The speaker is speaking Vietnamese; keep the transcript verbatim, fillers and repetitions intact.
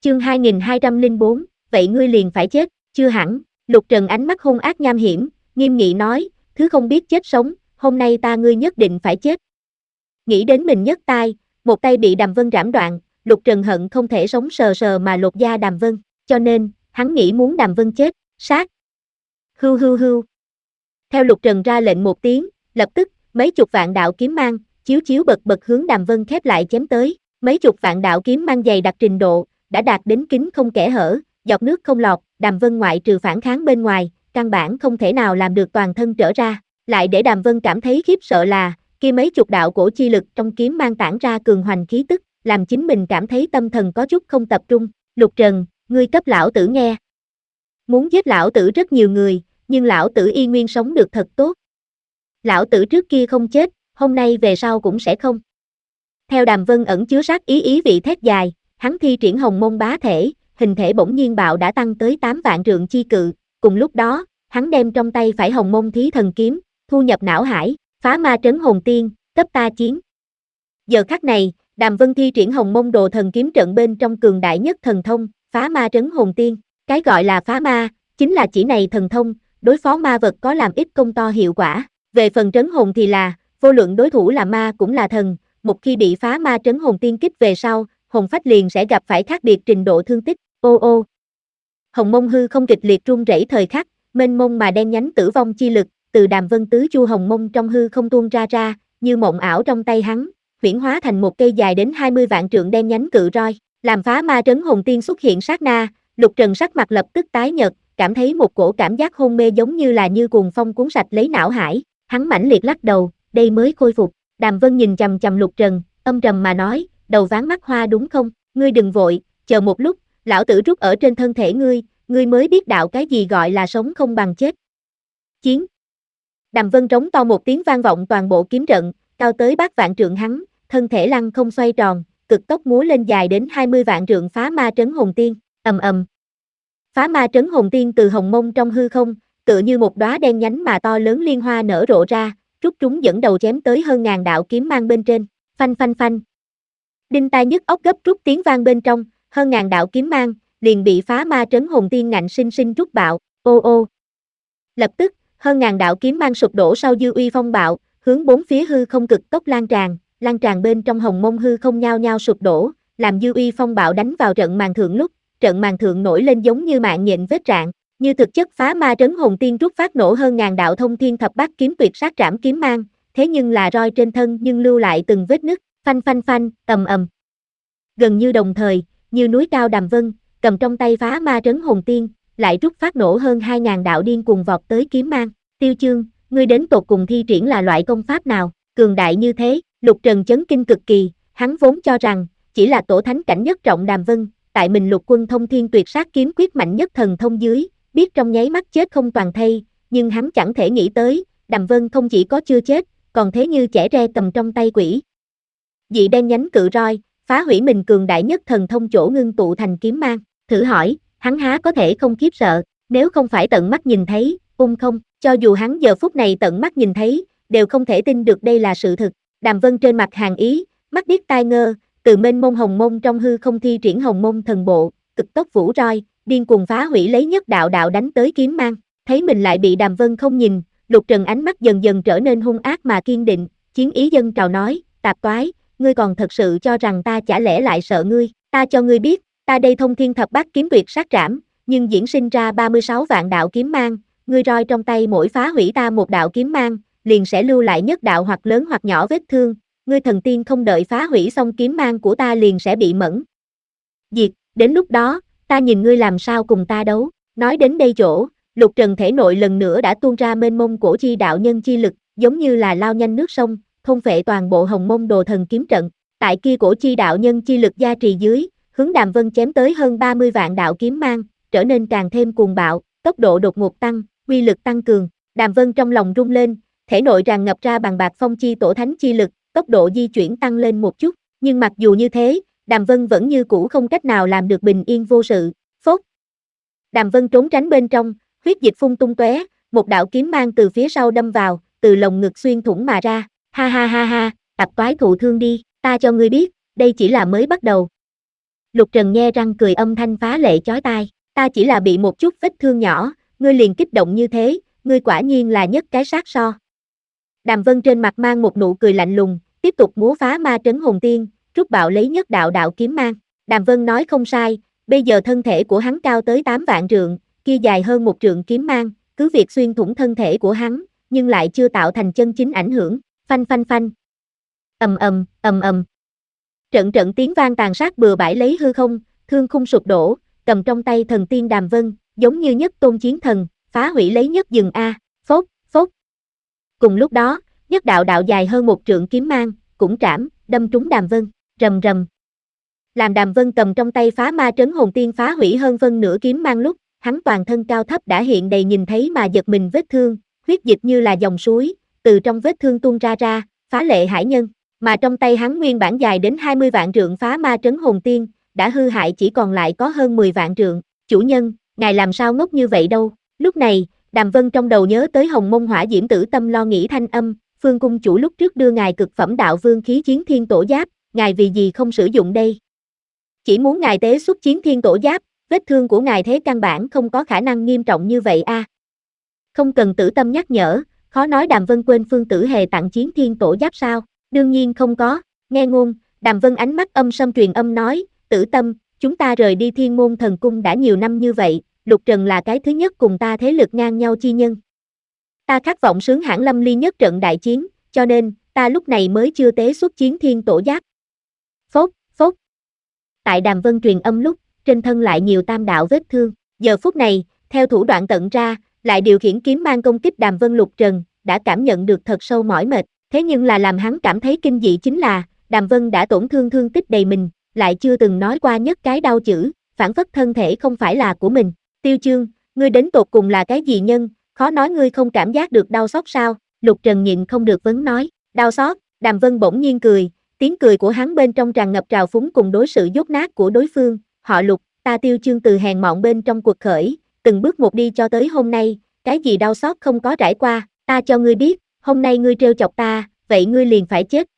Chương hai nghìn hai trăm lẻ bốn, vậy ngươi liền phải chết, chưa hẳn. Lục Trần ánh mắt hung ác nham hiểm, nghiêm nghị nói, thứ không biết chết sống, hôm nay ta ngươi nhất định phải chết. Nghĩ đến mình nhấc tay, một tay bị Đàm Vân rảm đoạn, Lục Trần hận không thể sống sờ sờ mà lột da Đàm Vân, cho nên, hắn nghĩ muốn Đàm Vân chết, sát. Hưu hưu hưu. Theo Lục Trần ra lệnh một tiếng, lập tức, mấy chục vạn đạo kiếm mang, chiếu chiếu bật bật hướng Đàm Vân khép lại chém tới, mấy chục vạn đạo kiếm mang dày đặc trình độ, đã đạt đến kính không kẽ hở, giọt nước không lọt, Đàm Vân ngoại trừ phản kháng bên ngoài, căn bản không thể nào làm được toàn thân trở ra, lại để Đàm Vân cảm thấy khiếp sợ là, kia mấy chục đạo cổ chi lực trong kiếm mang tản ra cường hoành khí tức, làm chính mình cảm thấy tâm thần có chút không tập trung. Lục Trần, ngươi cấp lão tử nghe. Muốn giết lão tử rất nhiều người, nhưng lão tử y nguyên sống được thật tốt. Lão tử trước kia không chết, hôm nay về sau cũng sẽ không. Theo Đàm Vân ẩn chứa sát ý ý vị thét dài, hắn thi triển hồng môn bá thể, hình thể bỗng nhiên bạo đã tăng tới tám vạn trượng chi cự, cùng lúc đó, hắn đem trong tay phải hồng môn thí thần kiếm, thu nhập não hải, phá ma trấn hồn tiên, cấp ta chiến. Giờ khắc này, Đàm Vân thi triển hồng môn đồ thần kiếm trận bên trong cường đại nhất thần thông, phá ma trấn hồn tiên, cái gọi là phá ma, chính là chỉ này thần thông, đối phó ma vật có làm ít công to hiệu quả, về phần trấn hồn thì là, vô luận đối thủ là ma cũng là thần, một khi bị phá ma trấn hồn tiên kích về sau, hồn phách liền sẽ gặp phải khác biệt trình độ thương tích, ô ô. Hồng mông hư không kịch liệt rung rẩy thời khắc, mênh mông mà đen nhánh tử vong chi lực, từ Đàm Vân tứ chu hồng mông trong hư không tuôn ra ra, như mộng ảo trong tay hắn, huyễn hóa thành một cây dài đến hai mươi vạn trượng đen nhánh cự roi, làm phá ma trấn hồn tiên xuất hiện sát na, Lục Trần sắc mặt lập tức tái nhợt, cảm thấy một cổ cảm giác hôn mê giống như là như cuồng phong cuốn sạch lấy não hải, hắn mãnh liệt lắc đầu, đây mới khôi phục. Đàm Vân nhìn chằm chằm Lục Trần, âm trầm mà nói, đầu ván mắt hoa đúng không, ngươi đừng vội, chờ một lúc, lão tử rút ở trên thân thể ngươi, ngươi mới biết đạo cái gì gọi là sống không bằng chết. Chiến. Đàm Vân trống to một tiếng vang vọng toàn bộ kiếm trận, cao tới bát vạn trượng hắn, thân thể lăng không xoay tròn, cực tốc múa lên dài đến hai mươi vạn trượng phá ma trấn hồn tiên, ầm ầm. Phá ma trấn hồn tiên từ hồng mông trong hư không, tựa như một đóa đen nhánh mà to lớn liên hoa nở rộ ra, rút chúng dẫn đầu chém tới hơn ngàn đạo kiếm mang bên trên, phanh phanh phanh. Đinh tai nhức óc gấp rút tiếng vang bên trong, hơn ngàn đạo kiếm mang, liền bị phá ma trấn hồn tiên ngạnh sinh sinh rút bạo, ô ô. Lập tức, hơn ngàn đạo kiếm mang sụp đổ sau dư uy phong bạo, hướng bốn phía hư không cực tốc lan tràn, lan tràn bên trong hồng mông hư không nhao nhao sụp đổ, làm dư uy phong bạo đánh vào trận màn thượng lúc, trận màn thượng nổi lên giống như mạng nhện vết rạn, như thực chất phá ma trấn hồn tiên rút phát nổ hơn ngàn đạo thông thiên thập bát kiếm tuyệt sát trảm kiếm mang, thế nhưng là roi trên thân nhưng lưu lại từng vết nứt, phanh phanh phanh, ầm ầm. Gần như đồng thời, như núi cao Đàm Vân, cầm trong tay phá ma trấn hồn tiên, lại rút phát nổ hơn hai ngàn đạo điên cuồng vọt tới kiếm mang. Tiêu Chương, ngươi đến tột cùng thi triển là loại công pháp nào, cường đại như thế? Lục Trần chấn kinh cực kỳ, hắn vốn cho rằng, chỉ là tổ thánh cảnh nhất trọng Đàm Vân, tại mình Lục Quân thông thiên tuyệt sát kiếm quyết mạnh nhất thần thông dưới, biết trong nháy mắt chết không toàn thây, nhưng hắn chẳng thể nghĩ tới, Đàm Vân không chỉ có chưa chết, còn thế như chẻ re cầm trong tay quỷ. Dị đen nhánh cự roi, phá hủy mình cường đại nhất thần thông chỗ ngưng tụ thành kiếm mang, thử hỏi, hắn há có thể không khiếp sợ, nếu không phải tận mắt nhìn thấy, ung không, cho dù hắn giờ phút này tận mắt nhìn thấy, đều không thể tin được đây là sự thực. Đàm Vân trên mặt hàn ý, mắt điếc tai ngơ, từ mênh mông hồng mông trong hư không thi triển hồng mông thần bộ, cực tốc vũ roi, điên cuồng phá hủy lấy nhất đạo đạo đánh tới kiếm mang, thấy mình lại bị Đàm Vân không nhìn, Lục Trần ánh mắt dần dần trở nên hung ác mà kiên định, chiến ý dâng trào nói, tạp toái, ngươi còn thật sự cho rằng ta chả lẽ lại sợ ngươi, ta cho ngươi biết, ta đây thông thiên thập bát kiếm tuyệt sát trảm, nhưng diễn sinh ra ba mươi sáu vạn đạo kiếm mang, ngươi roi trong tay mỗi phá hủy ta một đạo kiếm mang, liền sẽ lưu lại nhất đạo hoặc lớn hoặc nhỏ vết thương, ngươi thần tiên không đợi phá hủy xong kiếm mang của ta liền sẽ bị mẫn diệt, đến lúc đó, ta nhìn ngươi làm sao cùng ta đấu. Nói đến đây chỗ, Lục Trần thể nội lần nữa đã tuôn ra mênh mông cổ chi đạo nhân chi lực, giống như là lao nhanh nước sông, thôn phệ toàn bộ hồng mông đồ thần kiếm trận, tại kia cổ chi đạo nhân chi lực gia trì dưới, hướng Đàm Vân chém tới hơn ba mươi vạn đạo kiếm mang, trở nên càng thêm cuồng bạo, tốc độ đột ngột tăng, uy lực tăng cường, Đàm Vân trong lòng rung lên, thể nội tràn ngập ra bằng bạc phong chi tổ thánh chi lực, tốc độ di chuyển tăng lên một chút, nhưng mặc dù như thế, Đàm Vân vẫn như cũ không cách nào làm được bình yên vô sự, phốt. Đàm Vân trốn tránh bên trong, huyết dịch phun tung tóe, một đạo kiếm mang từ phía sau đâm vào, từ lồng ngực xuyên thủng mà ra, ha ha ha ha, tập toái thụ thương đi, ta cho ngươi biết, đây chỉ là mới bắt đầu. Lục Trần nghe răng cười âm thanh phá lệ chói tai, ta chỉ là bị một chút vết thương nhỏ, ngươi liền kích động như thế, ngươi quả nhiên là nhất cái sát so. Đàm Vân trên mặt mang một nụ cười lạnh lùng, tiếp tục múa phá ma trấn hồn tiên, rút bạo lấy nhất đạo đạo kiếm mang. Đàm Vân nói không sai, bây giờ thân thể của hắn cao tới tám vạn trượng, kia dài hơn một trượng kiếm mang, cứ việc xuyên thủng thân thể của hắn, nhưng lại chưa tạo thành chân chính ảnh hưởng. Phanh phanh phanh. Ầm ầm, ầm ầm. Trận trận tiếng vang tàn sát bừa bãi lấy hư không, thương khung sụp đổ, cầm trong tay thần tiên Đàm Vân, giống như nhất tôn chiến thần, phá hủy lấy nhất rừng a, phốt, phốt. Cùng lúc đó, nhất đạo đạo dài hơn một trượng kiếm mang, cũng trảm, đâm trúng Đàm Vân, rầm rầm. Làm Đàm Vân cầm trong tay phá ma trấn hồn tiên phá hủy hơn phân nửa kiếm mang lúc, hắn toàn thân cao thấp đã hiện đầy nhìn thấy mà giật mình vết thương, huyết dịch như là dòng suối, từ trong vết thương tuôn ra ra, phá lệ hải nhân, mà trong tay hắn nguyên bản dài đến hai mươi vạn trượng phá ma trấn hồn tiên, đã hư hại chỉ còn lại có hơn mười vạn trượng. Chủ nhân, ngài làm sao ngốc như vậy đâu? Lúc này, Đàm Vân trong đầu nhớ tới Hồng Mông Hỏa Diễm Tử Tâm lo nghĩ thanh âm, Phương cung chủ lúc trước đưa ngài cực phẩm đạo vương khí chiến thiên tổ giáp, ngài vì gì không sử dụng đây? Chỉ muốn ngài tế xuất chiến thiên tổ giáp, vết thương của ngài thế căn bản không có khả năng nghiêm trọng như vậy a. À. Không cần Tử Tâm nhắc nhở, khó nói Đàm Vân quên Phương Tử Hề tặng chiến thiên tổ giáp sao? Đương nhiên không có. Nghe ngôn, Đàm Vân ánh mắt âm sâm truyền âm nói, Tử Tâm, chúng ta rời đi Thiên Môn Thần Cung đã nhiều năm như vậy, Lục Trần là cái thứ nhất cùng ta thế lực ngang nhau chi nhân. Ta khát vọng sướng hãn lâm ly nhất trận đại chiến, cho nên, ta lúc này mới chưa tế xuất chiến thiên tổ giáp. Phốt, phốt. Tại Đàm Vân truyền âm lúc, trên thân lại nhiều tam đạo vết thương. Giờ phút này, theo thủ đoạn tận ra, lại điều khiển kiếm mang công kích Đàm Vân Lục Trần, đã cảm nhận được thật sâu mỏi mệt. Thế nhưng là làm hắn cảm thấy kinh dị chính là, Đàm Vân đã tổn thương thương tích đầy mình, lại chưa từng nói qua nhất cái đau chữ, phản phất thân thể không phải là của mình. Tiêu Chương, ngươi đến tột cùng là cái gì nhân, khó nói ngươi không cảm giác được đau xót sao? Lục Trần nhịn không được vấn nói, đau xót. Đàm Vân bỗng nhiên cười, tiếng cười của hắn bên trong tràn ngập trào phúng cùng đối sự dốt nát của đối phương. Họ Lục, ta Tiêu Chương từ hèn mọn bên trong cuộc khởi, từng bước một đi cho tới hôm nay, cái gì đau xót không có trải qua, ta cho ngươi biết, hôm nay ngươi trêu chọc ta, vậy ngươi liền phải chết.